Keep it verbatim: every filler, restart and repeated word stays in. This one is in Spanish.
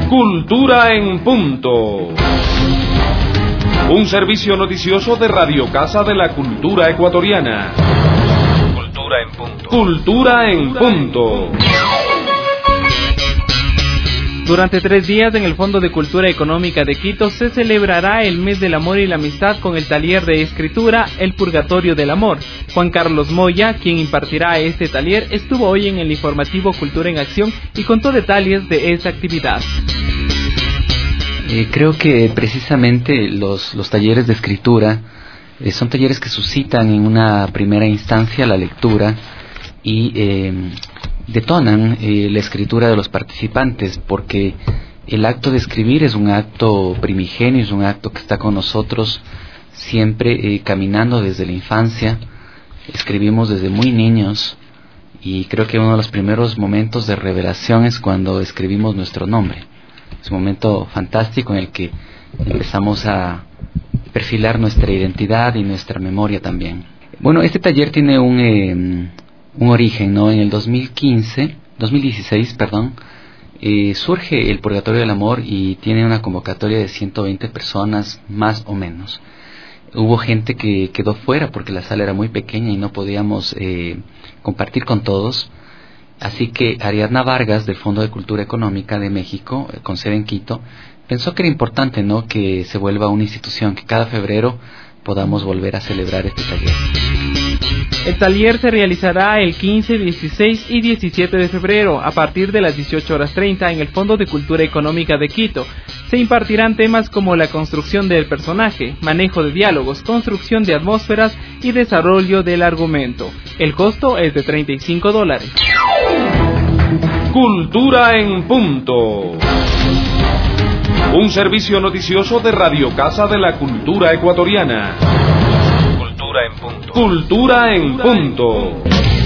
Cultura en punto. Un servicio noticioso de Radio Casa de la Cultura Ecuatoriana. Cultura en punto. Cultura en punto. Durante tres días en el Fondo de Cultura Económica de Quito se celebrará el Mes del Amor y la Amistad con el taller de escritura El Purgatorio del Amor. Juan Carlos Moya, quien impartirá este taller, estuvo hoy en el informativo Cultura en Acción y contó detalles de esta actividad. Eh, creo que precisamente los, los talleres de escritura eh, son talleres que suscitan en una primera instancia la lectura y eh, detonan eh, la escritura de los participantes, porque el acto de escribir es un acto primigenio, es un acto que está con nosotros siempre eh, caminando desde la infancia. Escribimos desde muy niños y creo que uno de los primeros momentos de revelación es cuando escribimos nuestro nombre. Es un momento fantástico en el que empezamos a perfilar nuestra identidad y nuestra memoria también. Bueno, este taller tiene un... Eh, un origen, ¿no? En el dos mil quince, dos mil dieciséis, perdón, eh, surge el Purgatorio del Amor y tiene una convocatoria de ciento veinte personas, más o menos. Hubo gente que quedó fuera porque la sala era muy pequeña y no podíamos eh, compartir con todos. Así que Ariadna Vargas, del Fondo de Cultura Económica de México, eh, con sede en Quito, pensó que era importante, ¿no?, que se vuelva una institución, que cada febrero podamos volver a celebrar este taller. El taller se realizará el quince, dieciséis y diecisiete de febrero a partir de las dieciocho horas treinta en el Fondo de Cultura Económica de Quito. Se impartirán temas como la construcción del personaje, manejo de diálogos, construcción de atmósferas y desarrollo del argumento. El costo es de treinta y cinco dólares. Cultura en punto. Un servicio noticioso de Radio Casa de la Cultura Ecuatoriana. Cultura en punto. Cultura en punto.